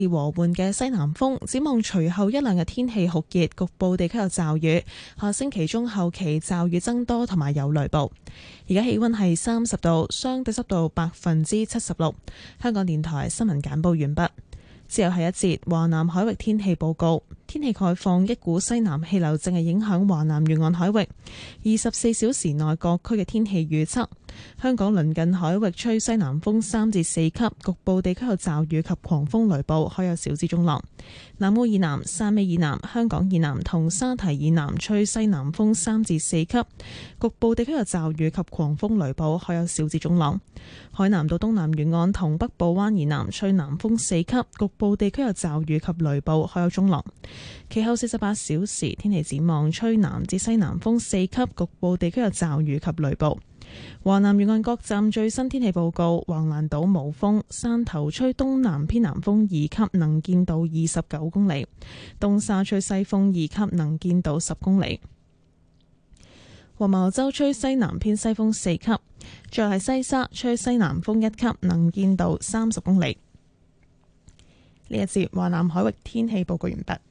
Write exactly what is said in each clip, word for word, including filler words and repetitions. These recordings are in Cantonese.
和緩嘅西南風，展望隨後一兩日天氣酷熱，局部地區有驟雨。下星期中後期驟雨增多，同埋有雷暴。而家氣溫係三十度，相對濕度百分之七十六。香港電台新聞簡報完畢。之後係一節華南海域天氣報告。天氣概況，一股西南氣流正係影響華南沿岸海域。二十四小時內各區嘅天氣預測：香港鄰近海域吹西南風三至四級，局部地區有驟雨及狂風雷暴，海有小至中浪。南澳以南、汕尾以南、香港以南同沙堤以南吹西南風三至四級，局部地區有驟雨及狂風雷暴，海有小至中浪。海南島東南沿岸同北部灣以南吹南風四級，局部地區有驟雨及雷暴，海有中浪。其後四十八小時天氣展望，吹南至西南風四級，局部地區有驟雨及雷暴。華南沿岸各站最新天氣報告：橫瀾島冇風，汕頭吹東南偏南風二級，能見度二十九公里；東沙吹西風二級，能見度十公里；黃茅洲吹西南偏西風四級，再係西沙吹西南風一級，能見度三十公里。呢一節華南海域天氣報告完畢。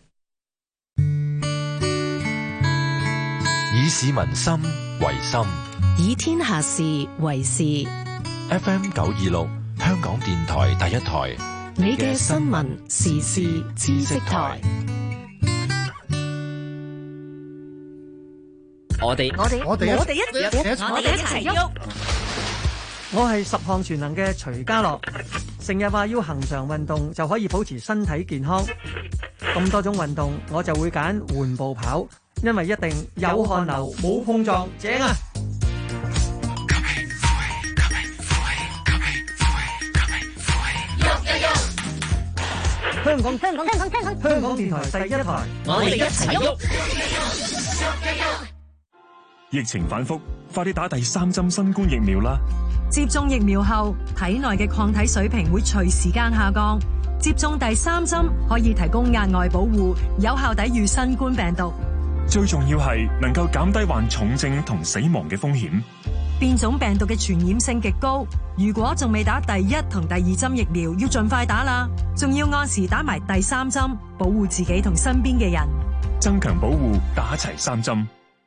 以市民心為心， 以天下事為事。 F M 九二六，香港電台第一台， 你嘅新聞時事知識台。 我哋我哋我哋我哋一我哋一齊喐。 我係十項全能嘅徐家樂，成日話要恒常運動就可以保持身體健康。咁多種運動，我就會揀緩步跑，因為一定有汗流冇碰撞，正啊！香港香港香港香港香港電台第一台， 我哋一齊喐。 疫情反覆，快啲打第三針新冠疫苗啦！ 接種疫苗後，體內嘅抗體水平會隨時間下降。接種第三針可以提供額外保護，有效抵禦新冠病毒。 最重要係能夠減低患重症同死亡嘅風險。 變種病毒嘅傳染性極高，如果仲未打第一同第二針疫苗，要盡快打啦。仲要按時打埋第三針，保護自己同身邊嘅人。 增強保護，打齊三針。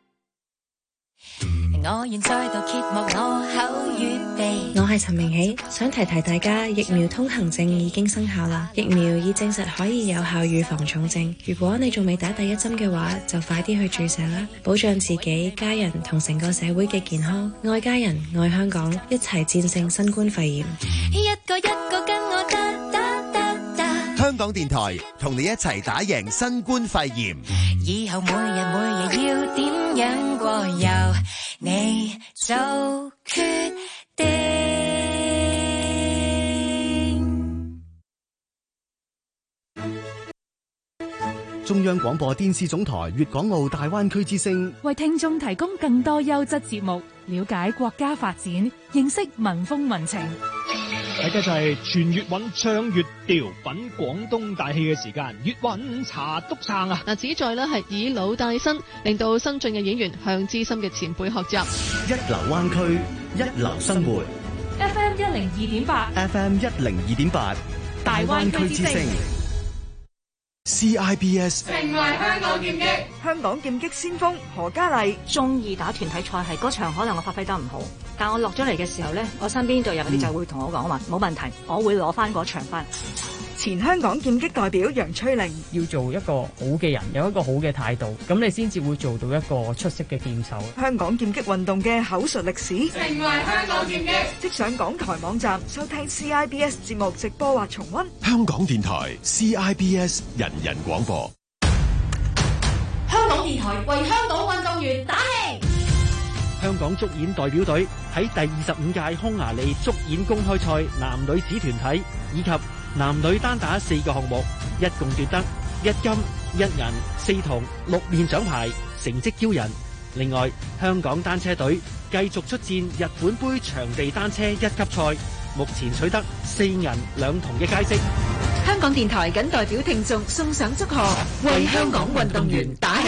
我現在度揭幕我口語地， 我係陳明喜，想提提大家，疫苗通行證已經生效啦。疫苗已證實可以有效預防重症。如果你仲未打第一針嘅話，就快啲去注射啦，保障自己、家人同成個社會嘅健康。愛家人，愛香港，一齊戰勝新冠肺炎。 一個一個跟我打打打打。 香港電台同你一齊打贏新冠肺炎。 以後每日每日要點樣過，由你做決定。 中央廣播電視總台粵港澳大灣區之聲， 為聽眾提供更多優質節目，了解國家發展，認識民風民情。 大家就係全粵韻唱粵調，品廣東大戲嘅時間，粵韻茶篤撐啊！ 嗱，旨在咧係以老帶新，令到新進嘅演員向資深嘅前輩學習。 一流灣區，一流生活。 F M 一零二點八 ，F M 一零二點八， 大灣區之聲。 C I B S 成為香港劍擊， 香港劍擊先鋒何嘉麗。 中意打團體賽係嗰場，可能我發揮得唔好，但我落咗嚟嘅時候咧，我身邊隊友嗰啲就會同我講話冇問題，我會攞翻嗰場翻。 前香港劍擊代表楊翠玲， 要做一個好嘅人，有一個好嘅態度，咁你先至會做到一個出色嘅劍手。 香港劍擊運動嘅口述歷史， 成為香港劍擊， 即上港台網站收聽 C I B S 節目直播或重溫。 香港電台 C I B S 人人廣播。 香港電台為香港運動員打氣。 香港足演代表隊喺第二十五屆匈牙利足演公開賽男女子團體以及男女單打四個項目，一共奪得一金一銀四銅六面獎牌，成績驕人。另外，香港單車隊繼續出戰日本杯場地單車一級賽，目前取得四銀兩銅嘅佳績。 香港電台謹代表聽眾送上祝賀，為香港運動員打氣。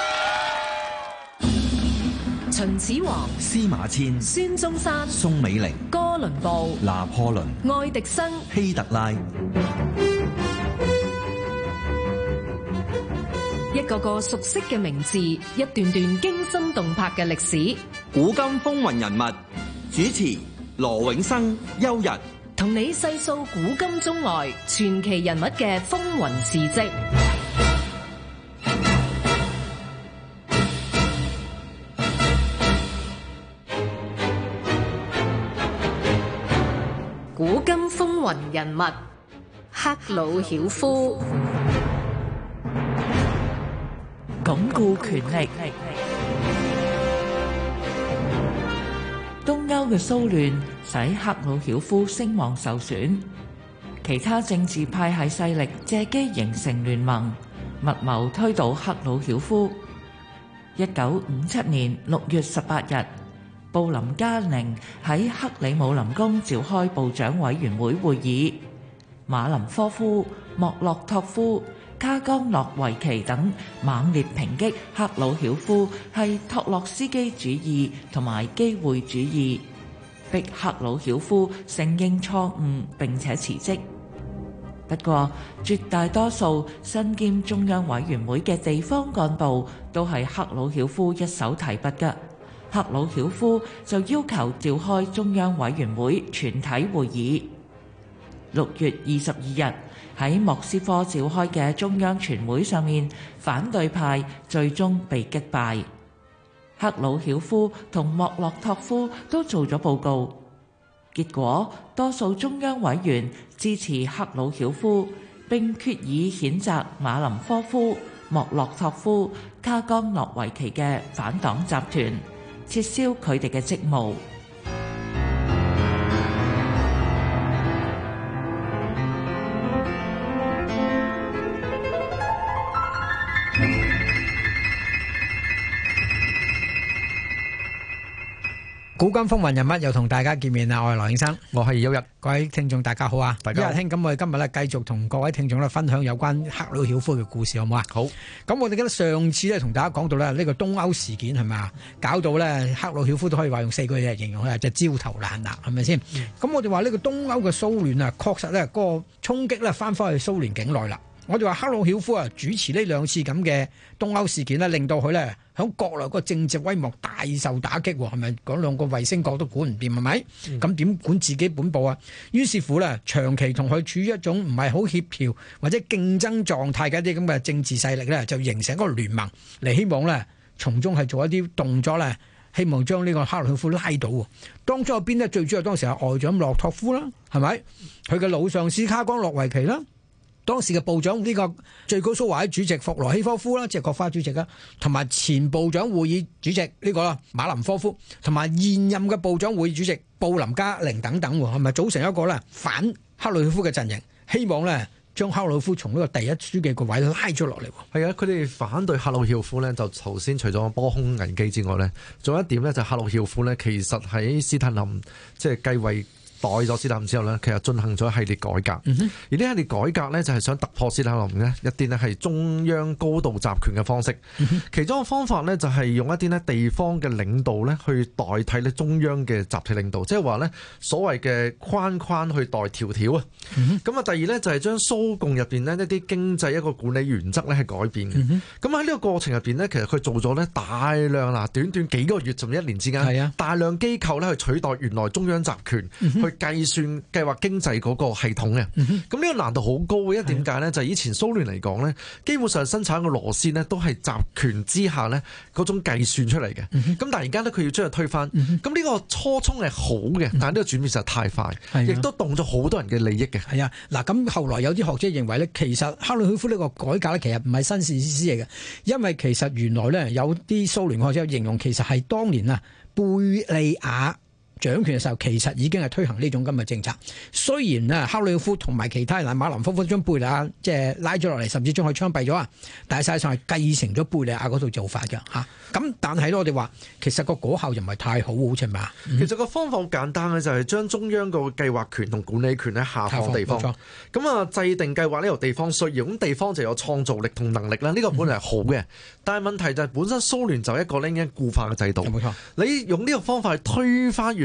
秦始皇、 司馬遷、 孫中山、 宋美齡、 哥倫布、 拿破崙、 愛迪生、 希特拉。 一個個熟悉嘅名字，一段段驚心動魄嘅歷史。 古今風雲人物，主持羅永生、邱日， 同你細數古今中外傳奇人物嘅風雲事跡。古今風雲人物，克魯曉夫。 鞏固權力。東歐嘅騷亂使克魯曉夫聲望受損，其他政治派系勢力借機形成聯盟，密謀推倒克魯曉夫。一九五七年六月十八日，布林加寧喺克里姆林宮召開部長委員會會議，馬林科夫、莫洛托夫、卡岡諾維奇等猛烈抨擊克魯曉夫係托洛斯基主義同埋機會主義，逼克魯曉夫承認錯誤並且辭職。不過，絕大多數身兼中央委員會嘅地方幹部都係克魯曉夫一手提拔嘅。克魯曉夫就要求召開中央委員會全體會議。六月二十二日喺莫斯科召開嘅中央全會上面，反對派最終被擊敗。克魯曉夫同莫洛托夫都做咗報告，結果多數中央委員支持克魯曉夫，並決議譴責馬林科夫、莫洛托夫、卡岡諾維奇嘅反黨集團，撤銷佢哋嘅職務。 古今風雲人物又同大家見面啦！我係羅永生， 我係邱日， 各位聽眾大家好啊！ 大家好。 邱日兄，咁我哋今日咧繼續同各位聽眾咧分享有關克魯曉夫嘅故事，好唔好啊？ 好。咁我哋記得上次咧同大家講到咧呢個東歐事件係咪啊？搞到咧克魯曉夫都可以話用四個字嚟形容佢係隻焦頭爛額，係咪先？咁、嗯、我哋話呢個東歐嘅騷亂啊，確實咧嗰個衝擊咧翻返去蘇聯境內啦。我哋話克魯曉夫啊主持呢兩次咁嘅東歐事件呢，令到佢咧響國內個政治威望大受打擊，係咪？嗰兩個衛星國都管唔掂，係咪？咁點、嗯、管自己本部啊？於是乎呢，長期同佢處於一種唔係好協調或者競爭狀態嘅一啲咁嘅政治勢力呢，就形成一個聯盟嚟，希望呢從中係做一啲動作呢，希望將呢個克魯曉夫拉倒。當中有邊呢？最主要當時係外長洛托夫啦，係咪？佢嘅老上司卡岡諾維奇啦。當時嘅部長呢個最高蘇維埃主席弗羅希科夫啦，即係國花主席啦，同埋前部長會議主席呢個馬林科夫，同埋現任嘅部長會議主席布林加寧等等，係咪組成一個咧反克魯曉夫嘅陣營？希望咧將克魯曉夫從呢個第一書記個位拉咗落嚟。 係啊，佢哋反對克魯曉夫呢，就頭先除咗波匈危機之外呢，仲有一點呢，就克魯曉夫呢，其實喺斯坦林即係繼位代咗斯坦林之後呢，其實進行咗一系列改革，嗯、而呢系列改革呢，就係想突破斯坦林呢一啲呢係中央高度集權嘅方式。嗯、其中一個方法呢，就係用一啲呢地方嘅領導呢去代替呢中央嘅集體領導，即係話呢所謂嘅框框去代條條啊。咁啊、嗯，第二呢，就係將蘇共入邊呢一啲經濟一個管理原則呢係改變嘅。咁喺呢個過程入邊呢，其實佢做咗呢大量嗱，短短幾個月甚至一年之間，啊、大量機構呢去取代原來中央集權，嗯、去計算計劃經濟嗰個系統嘅，咁呢、嗯、個難度好高嘅。因為點解呢？就係以前蘇聯嚟講呢，基本上生產嘅螺絲呢都係集權之下呢嗰種計算出嚟嘅。咁、嗯、但係而家呢，佢要將佢推翻。咁呢、嗯、個初衷係好嘅，但係呢個轉變實在太快，亦、嗯、都動咗好多人嘅利益嘅。 係啊，嗱咁後來有啲學者認為呢，其實克魯曉夫呢個改革呢，其實唔係新事實嚟嘅，因為其實原來呢，有啲蘇聯學者形容其實係當年啊貝利亞掌權嘅時候，其實已經係推行呢種咁嘅政策。雖然啊，克魯曉夫同埋其他人，馬林科夫將貝利亞即係拉咗落嚟，甚至將佢槍斃咗啊！但係實際上係繼承咗貝利亞嗰套做法嘅嚇。咁但係我哋話其實個果效又唔係太好，好似係嘛？ 其實個方法好簡單嘅，就係將中央個計劃權同管理權咧下放地方。咁啊，制定計劃呢由地方需要，咁地方就有創造力同能力啦。呢、這個本來係好嘅，嗯、但係問題就係本身蘇聯就係一個咧已經固化嘅制度。冇錯，你用呢個方法去推翻原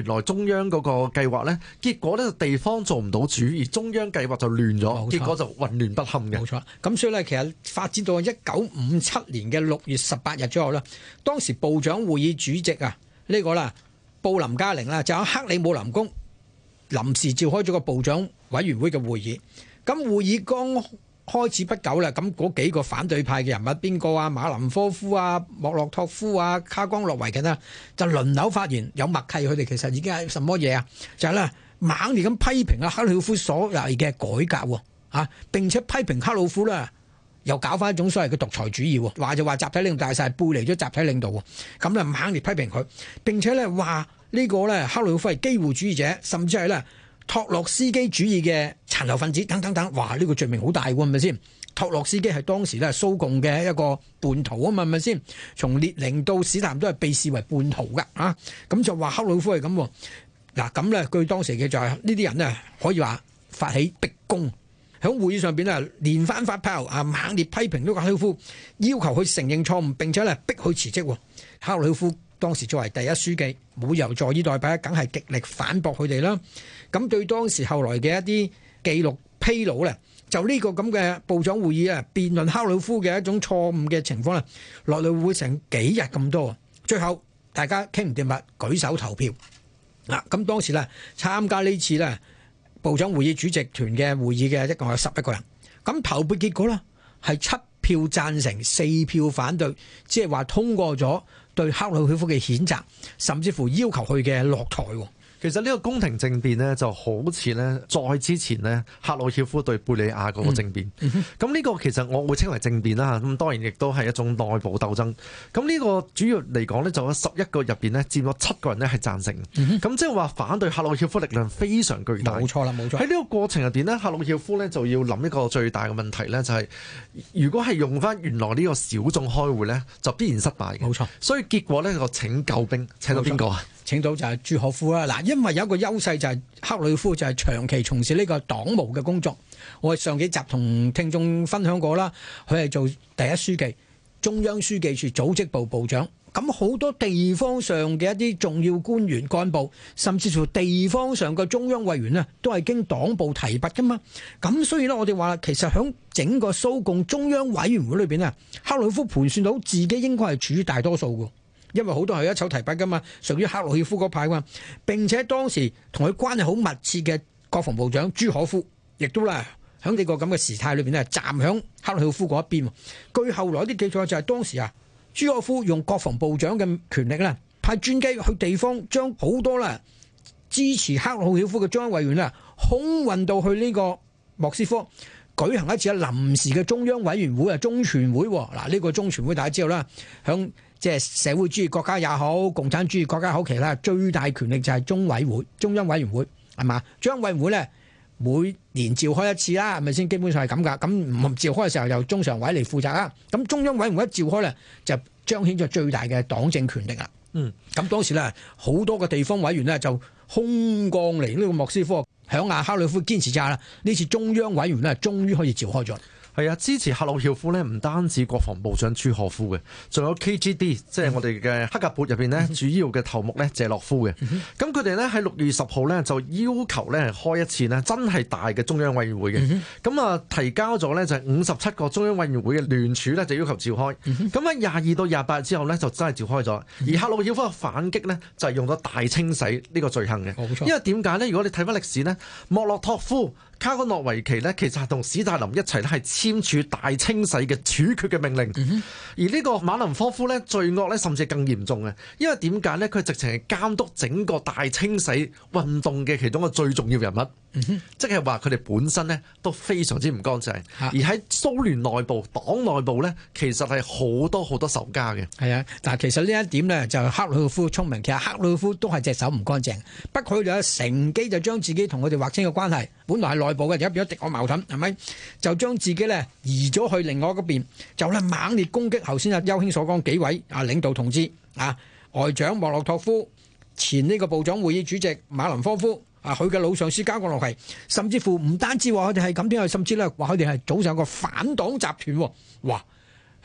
來中央嗰個計劃咧，結果咧地方做唔到主，而中央計劃就亂咗，結果就混亂不堪嘅。 冇錯，咁所以咧，其實發展到一九五七年嘅六月十八日左右啦，當時部長會議主席啊，呢、呢個啦布林加寧啦，就喺克里姆林宮臨時召開咗個部長委員會嘅會議。咁會議剛開始不久啦，咁嗰幾個反對派嘅人物邊個啊？馬林科夫啊、莫洛托夫啊、卡江諾維奇啊，就輪流發言，有默契。佢哋其實已經係什麼嘢啊？就係、是、咧猛烈咁批評啊克魯夫所謂嘅改革喎，啊並且批評克魯夫咧又搞翻一種所謂嘅獨裁主義喎，話就話集體領導大勢背離咗集體領導喎，咁咧猛烈批評佢，並且咧話呢個咧克魯夫係機會主義者，甚至係咧托洛斯基主義嘅殘留分子等等等，哇！呢、這個罪名好大喎，係咪先？托洛斯基係當時咧蘇共嘅一個叛徒啊嘛，係咪先？從列寧到史太林都係被視為叛徒噶啊！咁就話克魯夫係咁嗱，咁咧據當時嘅就係呢啲人咧可以話發起逼宮，喺會議上邊咧連番發炮啊，猛烈批評呢個克魯夫，要求佢承認錯誤，並且咧逼佢辭職。克魯夫當時作為第一書記，冇由坐以待斃，梗係極力反駁佢哋啦。咁對當時後來嘅一啲記錄披露咧，就呢個咁嘅部長會議啊，辯論克魯夫嘅一種錯誤嘅情況咧，落嚟會成幾日咁多。最後大家傾唔掂啦，舉手投票嗱。咁當時咧參加呢次咧部長會議主席團嘅會議嘅一共有十一個人。咁投票結果咧係七票贊成，四票反對，即係話通過咗對克魯曉夫嘅譴責，甚至乎要求佢嘅落台。 其實呢個宮廷政變呢，就好似呢，再之前呢，克魯曉夫對貝理亞嗰個政變。咁、嗯、呢、嗯、個其實我會稱為政變啦。咁當然亦都係一種內部鬥爭。咁呢個主要嚟講呢，就有十一個入邊呢，佔咗七個人呢係贊成。咁、嗯、即係話反對克魯曉夫力量非常巨大。 冇錯啦，冇錯。喺呢個過程入邊呢，克魯曉夫呢就要諗一個最大嘅問題呢，就係、是、如果係用翻原來呢個小眾開會呢，就必然失敗嘅。 冇錯。所以結果呢，個請救兵請到邊個啊？ 請到就係朱可夫啦。嗱，因為有一個優勢就係克魯夫就係長期從事呢個黨務嘅工作。我哋上幾集同聽眾分享過啦，佢係做第一書記、中央書記處組織部部長。咁好多地方上嘅一啲重要官員幹部，甚至乎地方上嘅中央委員呢，都係經黨部提拔噶嘛。咁所以呢，我哋話其實喺整個蘇共中央委員會裏邊啊，克魯夫盤算到自己應該係處於大多數嘅。因為好多係一手提拔噶嘛，屬於克魯曉夫嗰派嘛。並且當時同佢關係好密切嘅國防部長朱可夫，亦都啦喺呢個咁嘅時態裏邊咧，站響克魯曉夫嗰一邊。據後來啲記載就係當時啊，朱可夫用國防部長嘅權力咧，派專機去地方，將好多啦支持克魯曉夫嘅中央委員啦，空運到去呢個莫斯科，舉行一次臨時嘅中央委員會啊，中全會。嗱，呢個中全會大家知道啦，響即係社會主義國家也好，共產主義國家好，其實最大權力就係中委會、中央委員會，係嘛？中央委員會咧每年召開一次啦，係咪先？基本上係咁噶。咁唔召開嘅時候，由中常委嚟負責啦。咁中央委員會一召開咧，就彰顯咗最大嘅黨政權力啦。嗯，咁當時咧好多個地方委員咧就空降嚟呢個莫斯科，響阿克魯夫堅持之下啦，呢次中央委員咧終於可以召開咗。 係啊，支持克魯曉夫呢，唔單止國防部長朱可夫嘅，仲有 K G B， 即係我哋嘅黑格勃入邊呢，主要嘅頭目呢，謝洛夫嘅。咁佢哋呢，喺六月十號呢，就要求呢開一次呢真係大嘅中央委員會嘅。咁、嗯、啊提交咗呢，就係五十七個中央委員會嘅聯署呢，就要求召開。咁喺廿二到廿八日之後呢，就真係召開咗。而克魯曉夫嘅反擊呢，就係用咗大清洗呢個罪行嘅。因為點解呢？如果你睇翻歷史呢，莫洛托夫、卡江諾維奇呢，其實係同史太林一齊咧，係簽署大清洗嘅處決嘅命令。嗯、而呢個馬林科夫呢，罪惡呢，甚至更嚴重嘅，因為點解呢？佢直情係監督整個大清洗運動嘅其中一個最重要人物。嗯、即係話佢哋本身呢，都非常之唔乾淨。而喺蘇聯內部、黨內部呢，其實係好多好多仇家嘅。係啊，但係其實呢一點呢，就克魯夫聰明，其實克魯夫都係隻手唔乾淨，不過佢就乘機就將自己同佢哋劃清嘅關係，本來係內部嘅，而家變咗敵我矛盾，係咪？就將自己呢移咗去另外嗰邊，就咧猛烈攻擊頭先阿邱兄所講幾位啊領導同志啊，外長莫洛托夫、前呢個部長會議主席馬林科夫。啊！佢嘅老上司加過落去，甚至乎唔單止話佢哋係咁樣，甚至咧話佢哋係組成一個反黨集團。哇！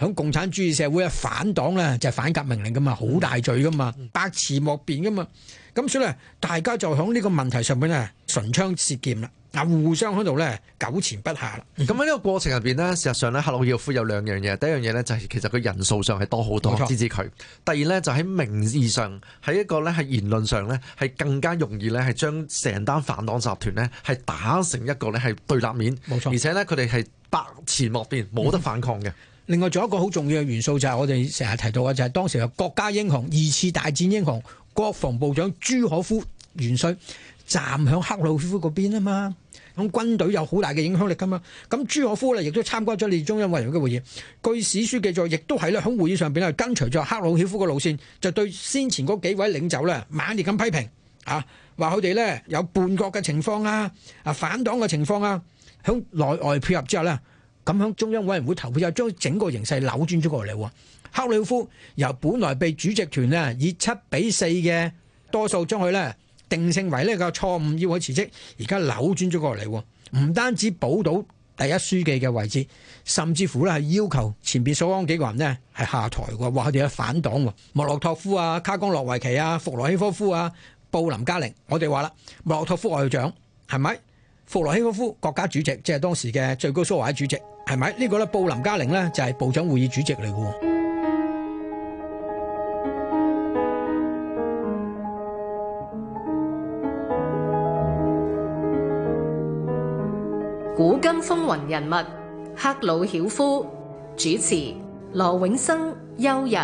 響共產主義社會咧反黨咧就係反革命嚟噶嘛，好大罪噶嘛，百詞莫辯噶嘛。咁所以咧，大家就響呢個問題上面咧唇槍舌劍啦，啊互相喺度咧糾纏不下啦。 咁喺呢個過程入邊呢，事實上咧，赫魯曉夫有兩樣嘢。第一樣嘢呢，就係其實佢人數上係多好多支持佢。第二呢，就喺名義上，喺一個咧係言論上呢，係更加容易咧係將成單反黨集團呢係打成一個咧係對立面。冇錯，而且呢，佢哋係百詞莫辯，冇得反抗嘅。嗯。 另外仲有一個好重要嘅元素就係我哋成日提到嘅，就係當時嘅國家英雄、二次大戰英雄、國防部長朱可夫元帥站響赫魯曉夫嗰邊啊嘛，咁軍隊有好大嘅影響力噶嘛。咁朱可夫咧亦都參加咗列中央委員會嘅會議，據史書記載，亦都係咧響會議上邊咧跟隨咗赫魯曉夫嘅路線，就對先前嗰幾位領袖咧猛烈咁批評啊，話佢哋咧有叛國嘅情況啊，啊反黨嘅情況啊，響內外配合之後咧。咁響中央委員會投票就將整個形勢扭轉咗過嚟喎。赫魯曉夫由本來被主席團呢以七比四嘅多數將佢呢定性為呢個錯誤，要佢辭職，而家扭轉咗過嚟喎。唔單止保到第一書記嘅位置，甚至乎呢係要求前邊所講幾個人呢係下台喎，話佢哋係反黨喎。莫洛托夫啊、卡岡諾維奇啊、弗羅希科夫啊、布林加寧，我哋話啦，莫洛托夫外長係咪？弗羅希科夫國家主席，即係當時嘅最高蘇維埃主席，係咪？呢個咧布林加寧呢就係部長會議主席嚟嘅。 古今風雲人物，赫魯曉夫，主持羅永生、邱日。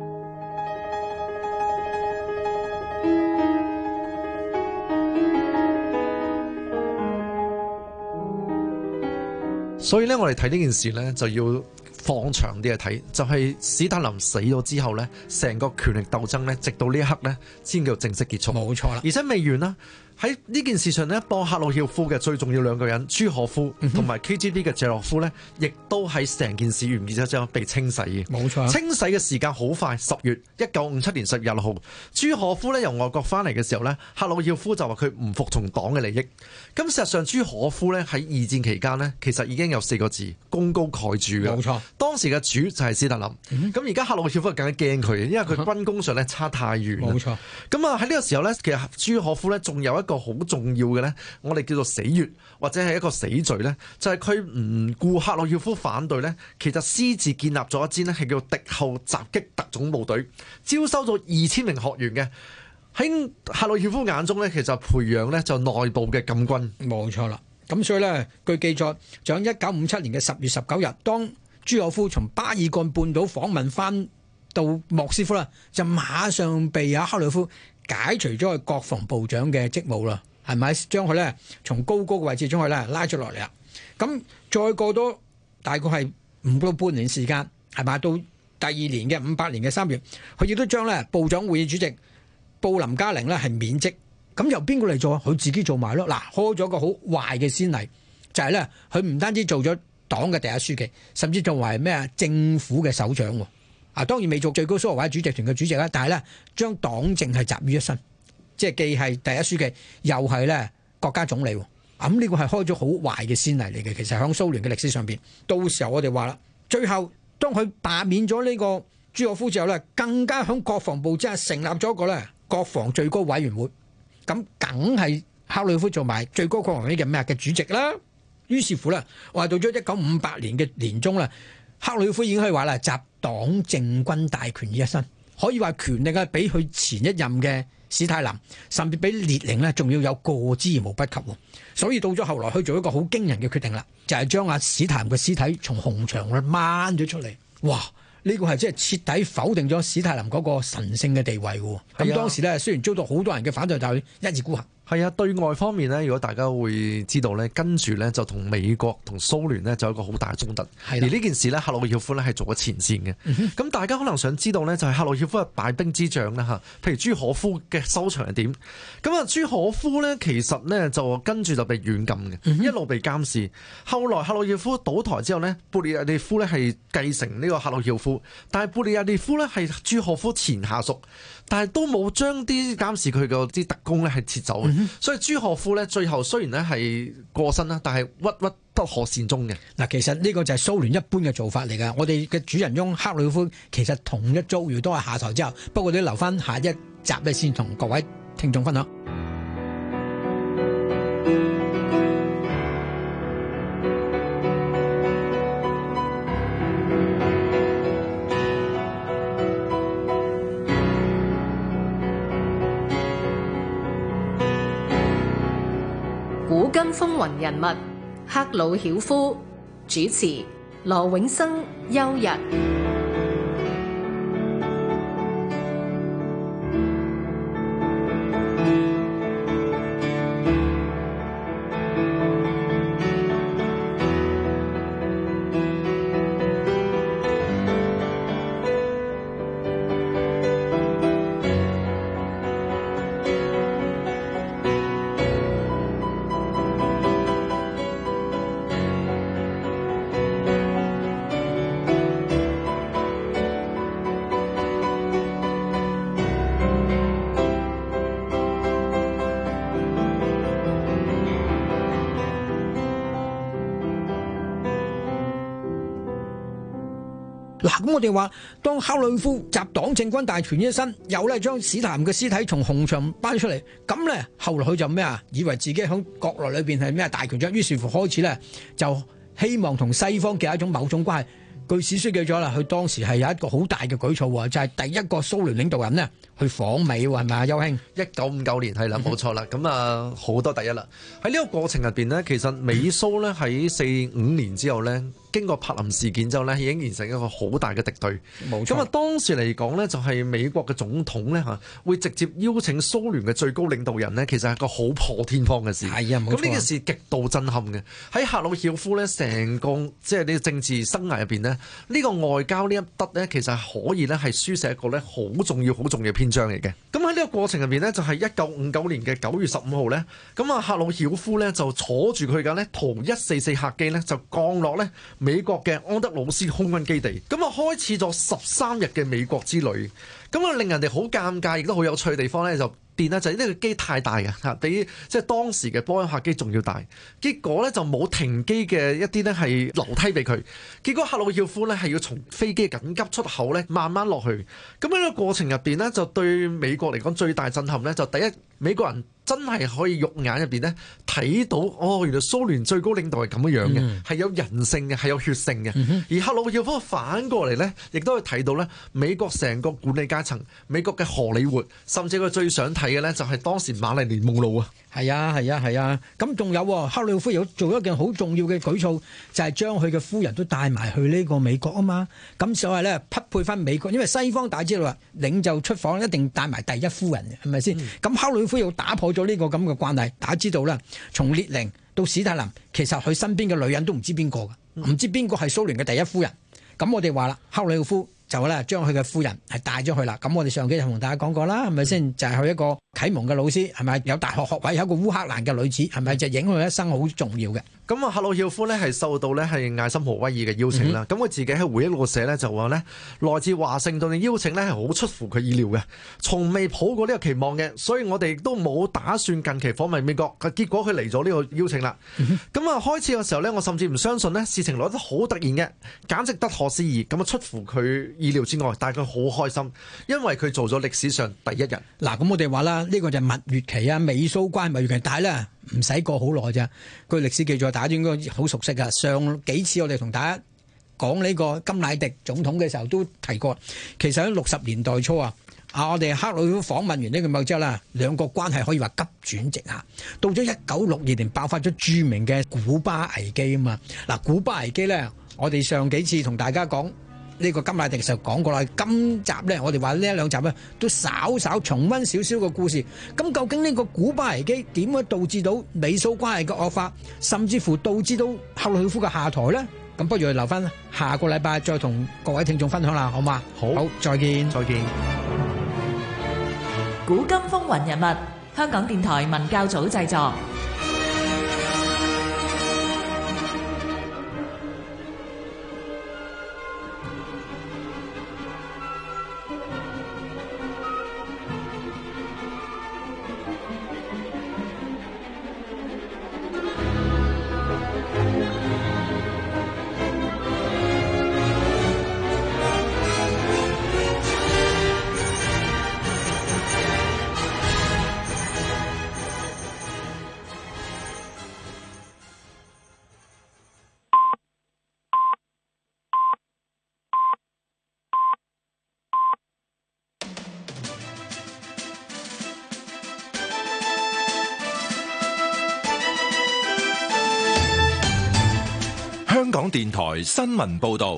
所以咧，我哋睇呢件事咧，就要放長啲去睇，就係史太林死咗之後咧，成個權力鬥爭咧，直到呢一刻咧，先叫正式結束。 冇錯啦， 而且未完啦。喺呢件事上呢，幫赫魯曉夫嘅最重要兩個人朱可夫同埋 K G B 嘅謝洛夫呢，亦都喺成件事完結之後被清洗嘅。 冇錯，清洗嘅時間好快，十月一九五七年十月廿六號，朱可夫呢由外國翻嚟嘅時候呢，赫魯曉夫就話佢唔服從黨嘅利益。咁事實上，朱可夫呢喺二戰期間呢，其實已經有四個字功高蓋主嘅。冇錯，當時嘅主就係史太林。咁而家赫魯曉夫更加驚佢，因為佢軍功上呢差太遠。冇錯。咁啊喺呢個時候呢，其實朱可夫呢仲有一個好重要嘅呢，我哋叫做死穴或者係一個死罪呢，就係佢唔顧赫魯曉夫反對呢，其實私自建立咗一支呢係叫敵後襲擊特種部隊，招收咗二千名學員嘅。喺赫魯曉夫眼中呢，其實培養呢就內部嘅禁軍。 冇錯啦。咁所以呢，據記載，就喺一九五七年嘅十月十九日，當朱可夫從巴爾幹半島訪問翻到莫斯科啦，就馬上被阿赫魯曉夫解除咗佢國防部長嘅職務啦。係咪將佢咧從高高嘅位置將佢咧拉咗落嚟啦？咁再過多大概係唔到半年時間，係咪到第二年嘅五八年嘅三月，佢亦都將咧部長會議主席布林加寧咧係免職。咁由邊個嚟做？佢自己做埋咯。嗱，開咗個好壞嘅先例，就係咧佢唔單止做咗黨嘅第一書記，甚至仲為咩啊政府嘅首長喎。啊，當然未做最高蘇維埃主席團嘅主席啦，但係咧將黨政係集於一身。即係既係第一書記，又係咧國家總理，咁呢個係開咗好壞嘅先例嚟嘅。其實喺蘇聯嘅歷史上邊，到時候我哋話啦，最後當佢罷免咗呢個朱可夫之後咧，更加喺國防部之下成立咗一個咧國防最高委員會，咁梗係赫魯曉夫做埋最高國防委嘅咩嘅主席啦。於是乎咧，話到咗一九五八年嘅年中啦，赫魯曉夫已經可以話啦，集黨政軍大權於一身，可以話權力啊比佢前一任嘅史太林甚至比列寧呢仲要有過之而無不及，所以到咗後來去做一個好驚人嘅決定啦，就係將阿史太林嘅屍體從紅牆咧掹咗出嚟。哇！呢、這個係即係徹底否定咗史太林嗰個神聖嘅地位喎。咁當時呢，雖然遭到好多人嘅反對，但係一意孤行。 係啊，對外方面呢，如果大家會知道呢，跟住呢就同美國同蘇聯呢就有一個好大嘅衝突。而呢件事呢，赫魯曉夫呢係做咗前線嘅。咁、嗯、大家可能想知道呢，就係赫魯曉夫嘅敗兵之將啦嚇。譬如朱可夫嘅收場係點？咁啊，朱可夫呢其實呢就跟住就被軟禁嘅、嗯，一路被監視。後來赫魯曉夫倒台之後呢，布列亞列夫呢係繼承呢個赫魯曉夫，但係布列亞列夫呢係朱可夫前下屬，但係都冇將啲監視佢嘅啲特工呢係撤走。 嗯、所以朱可夫咧最後雖然咧係過身啦，但係鬱鬱不可善終嘅。 嗱，其實呢個就係蘇聯一般嘅做法嚟㗎。我哋嘅主人翁克魯曉夫其實同一遭遇都係下台之後，不過都留翻下一集咧先同各位聽眾分享。 古今風雲人物，克魯曉夫。主持羅永生、邱日。 嗱，咁我哋話，當克魯曉夫集黨政軍大權於一身，又咧將史太林嘅屍體從紅場搬出嚟，咁咧後來佢就咩啊？以為自己喺國內裏邊係咩大權將，於是乎開始咧就希望同西方嘅一種某種關係。據史書記咗啦，佢當時係有一個好大嘅舉措喎，就係、是、第一個蘇聯領導人呢去訪美喎，係咪啊，邱兄？ 一九五九年係啦，冇錯啦。咁啊好多第一啦。喺呢個過程入邊呢，其實美蘇咧喺四五年之後呢，經過柏林事件之後呢，已經形成一個好大嘅敵對。冇錯。咁啊當時嚟講呢，就係美國嘅總統呢，嚇，會直接邀請蘇聯嘅最高領導人呢，其實係一個好破天荒嘅事。係啊，冇錯。咁呢件事極度震撼嘅。喺克魯曉夫呢，成個即係呢個政治生涯入邊呢，呢、呢個外交呢一得呢，其實係可以呢，係書寫一個呢好重要、好重要嘅篇章嚟嘅。咁喺呢個過程入邊呢，就係一九五九年嘅九月十五號呢，咁啊克魯曉夫呢，就坐住佢嘅呢圖一四四客機呢，就降落呢美國嘅安德魯斯空軍基地，咁啊開始咗十三日嘅美國之旅。咁啊令人哋好尷尬，亦都好有趣嘅地方呢，就電呢就係呢個機太大嘅嚇，比即係當時嘅波音客機仲要大。結果呢，就冇停機嘅一啲呢係樓梯俾佢。結果克魯曉夫呢係要從飛機緊急出口呢慢慢落去。咁喺呢個過程入邊呢，就對美國嚟講最大震撼呢，就第一美國人真係可以肉眼入邊呢睇到哦，原來蘇聯最高領導係咁樣嘅，係、嗯、有人性嘅，係有血性嘅。嗯、而克魯曉夫反過嚟呢，亦都可以睇到呢美國成個管理階層，美國嘅荷里活，甚至佢最想睇嘅呢，就係當時瑪麗蓮夢露啊。 係啊，係啊，係啊。咁仲有克魯曉夫有做一件好重要嘅舉措，就係將佢嘅夫人都帶埋去呢個美國啊嘛。咁所謂咧匹配翻美國，因為西方大家知道啦，領袖出訪一定帶埋第一夫人嘅，係咪先？咁、嗯、克魯曉夫又打破咗呢個咁嘅慣例。大家知道啦，從列寧到史太林，其實佢身邊嘅女人都唔知邊個㗎，唔知邊個係蘇聯嘅第一夫人。咁我哋話啦，克魯曉夫就咧將佢嘅夫人係帶咗去啦。咁我哋上幾日同大家講過啦，係咪先？就係、是、佢一個啟蒙嘅老師，係咪有大學學位，有一個烏克蘭嘅女子，係咪就影響佢一生好重要嘅？ 咁啊，克魯曉夫呢係受到呢係艾森豪威爾嘅邀請啦。咁、嗯、佢自己喺回憶錄寫呢，就話呢來自華盛頓嘅邀請呢係好出乎佢意料嘅，從未抱過呢個期望嘅，所以我哋亦都冇打算近期訪問美國。結果佢嚟咗呢個邀請啦。咁、嗯、啊，開始嘅時候呢，我甚至唔相信呢事情來得好突然嘅，簡直不可思議。咁啊，出乎佢意料之外，但係佢好開心，因為佢做咗歷史上第一人。 嗱，咁我哋話啦，呢個就係蜜月期啊，美蘇關係蜜月期，但係咧唔使過好耐啫。據歷史記載，大家都應該好熟悉噶。上幾次我哋同大家講呢個甘乃迪總統嘅時候都提過，其實喺六十年代初啊，啊我哋克魯曉夫訪問完呢個美國之後啦，兩個關係可以話急轉直下。到咗一九六二年爆發咗著名嘅古巴危機啊嘛。嗱，古巴危機咧，我哋上幾次同大家講。呢、這個甘乃迪就講過啦，今集呢，我哋話呢一兩集呢，都稍稍重溫少少個故事。咁究竟呢個古巴危機點樣導致到美蘇關係嘅惡化，甚至乎導致到克魯曉夫嘅下台呢？咁不如留翻下個禮拜再同各位聽眾分享啦，好嘛？好，好，再見， 再見。 古今風雲人物，香港電台文教組製作。 電台新聞報道。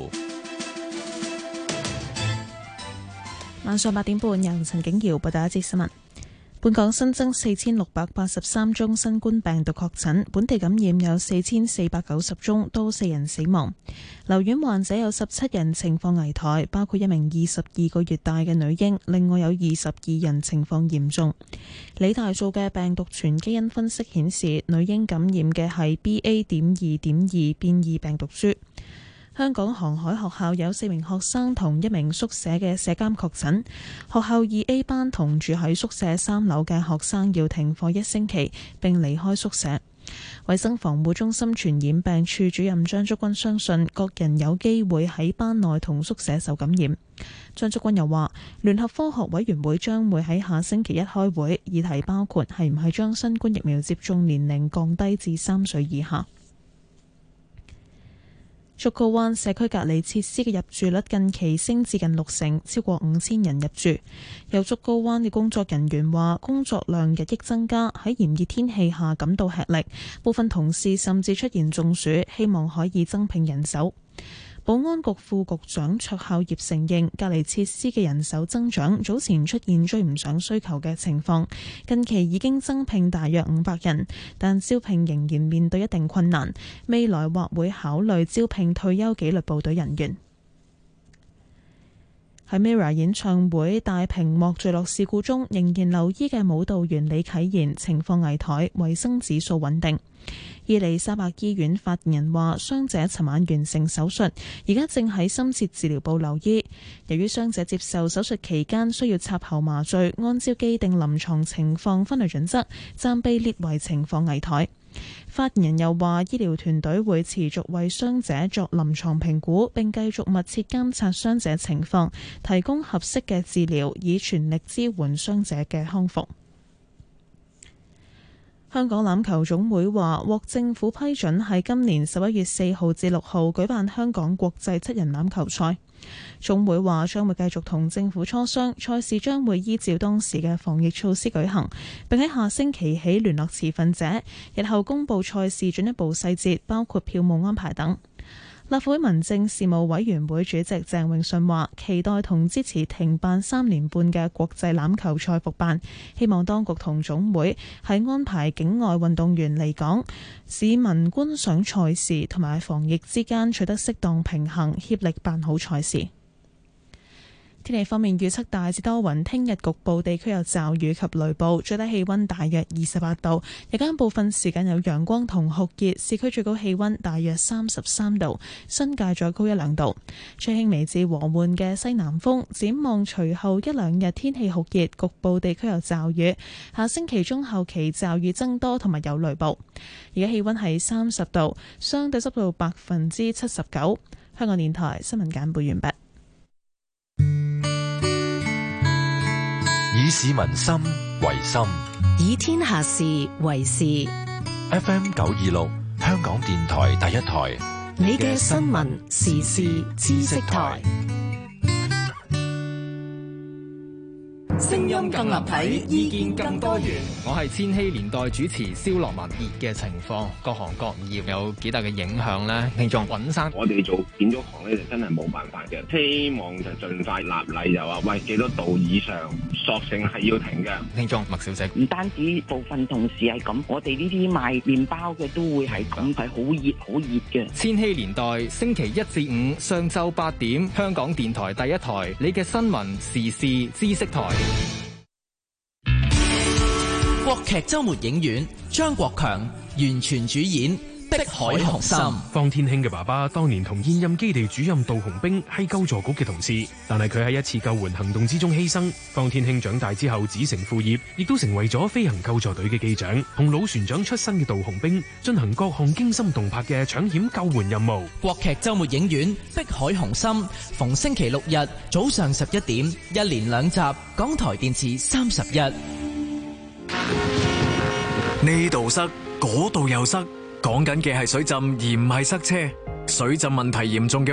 晚上八點半，由陳景瑤報道一節新聞。本港新增四千六百八十三宗新冠病毒確診，本地感染有四千四百九十宗，多四人死亡。留院患者有十七人情況危殆，包括一名二十二個月大嘅女嬰，另外有二十二人情況嚴重。理大做嘅病毒全基因分析顯示，女嬰感染嘅係 B A 點二點二變異病毒株。香港航海學校有四名學生同一名宿舍嘅舍監確診，學校二 A 班同住喺宿舍三樓嘅學生要停課一星期並離開宿舍。衛生防護中心傳染病處主任張竹君相信各人有機會喺班內同宿舍受感染。張竹君又話，聯合科學委員會將會喺下星期一開會，議題包括係唔係將新冠疫苗接種年齡降低至三歲以下。竹篙灣社區隔離設施嘅入住率近期升至近六成，超過五千人入住。有竹篙灣嘅工作人員話，工作量日益增加，喺炎熱天氣下感到吃力，部分同事甚至出現中暑，希望可以增聘人手。保安局副局長卓孝業承認，隔離設施嘅人手增長早前出現追唔上需求嘅情況，近期已經增聘大約五百人，但招聘仍然面對一定困難，未來或會考慮招聘退休紀律部隊人員。喺 Mirror 演唱會大屏幕墜落事故中，仍然留醫嘅舞蹈員李啟賢情況危殆，維生指數穩定。伊利沙伯醫院發言人話，傷者尋晚完成手術，而家正喺深切治療部留醫。由於傷者接受手術期間需要插喉麻醉，按照既定臨床情況分類準則，暫被列為情況危殆。發言人又話，醫療團隊會持續為傷者作臨床評估，並繼續密切監察傷者情況，提供合適嘅治療，以全力支援傷者嘅康復。香港欖球總會話，獲政府批准喺今年十一月四號至六號舉辦香港國際七人欖球賽。總會話將會繼續同政府磋商，賽事將會依照當時嘅防疫措施舉行，並喺下星期起聯絡持份者，日後公佈賽事進一步細節，包括票務安排等。立法會民政事務委員會主席鄭泳舜話，期待同支持停辦三年半嘅國際欖球賽復辦，希望當局同總會喺安排境外運動員嚟港、市民觀賞賽事同埋防疫之間取得適當平衡，協力辦好賽事。天氣方面預測大致多雲，聽日局部地區有驟雨及雷暴，最低氣溫大約二十八度，日間部分時間有陽光同酷熱，市區最高氣溫大約三十三度，新界再高一兩度，吹輕微至和緩嘅西南風。展望隨後一兩日天氣酷熱，局部地區有驟雨，下星期中後期驟雨增多同埋有雷暴。而家氣溫係三十度，相對濕度百分之七十九。香港電台新聞簡報完畢。 以市民心為心， 以天下事為事。 F M 九二六，香港電台第一台， 你嘅新聞時事知識台。 聲音更立體，意見更多元。我係千禧年代主持蕭樂文。熱嘅情況，各行各業有幾大嘅影響呢？聽眾尹生， 我哋做建築行咧，就真係冇辦法嘅。希望就盡快立例，就話喂幾多度以上，索性係要停嘅。 聽眾麥小姐， 唔單止部分同事係咁，我哋呢啲賣麵包嘅都會係咁，係好熱好熱嘅。 千禧年代星期一至五上晝八點，香港電台第一台，你嘅新聞時事知識台。 國劇周末影院，張國強完全主演碧海雄心。 方天興嘅爸爸當年同現任基地主任杜洪兵係救助局嘅同事，但係佢喺一次救援行動之中犧牲。方天興長大之後子承父業，亦都成為咗飛行救助隊嘅機長，同老船長出身嘅杜洪兵進行各項驚心動魄嘅搶險救援任務。 國劇周末影院碧海雄心，逢星期六日早上十一點，一連兩集，港台電視三十一。 呢度塞，嗰度又塞，講緊嘅係水浸而唔係塞車。水浸問題嚴重嘅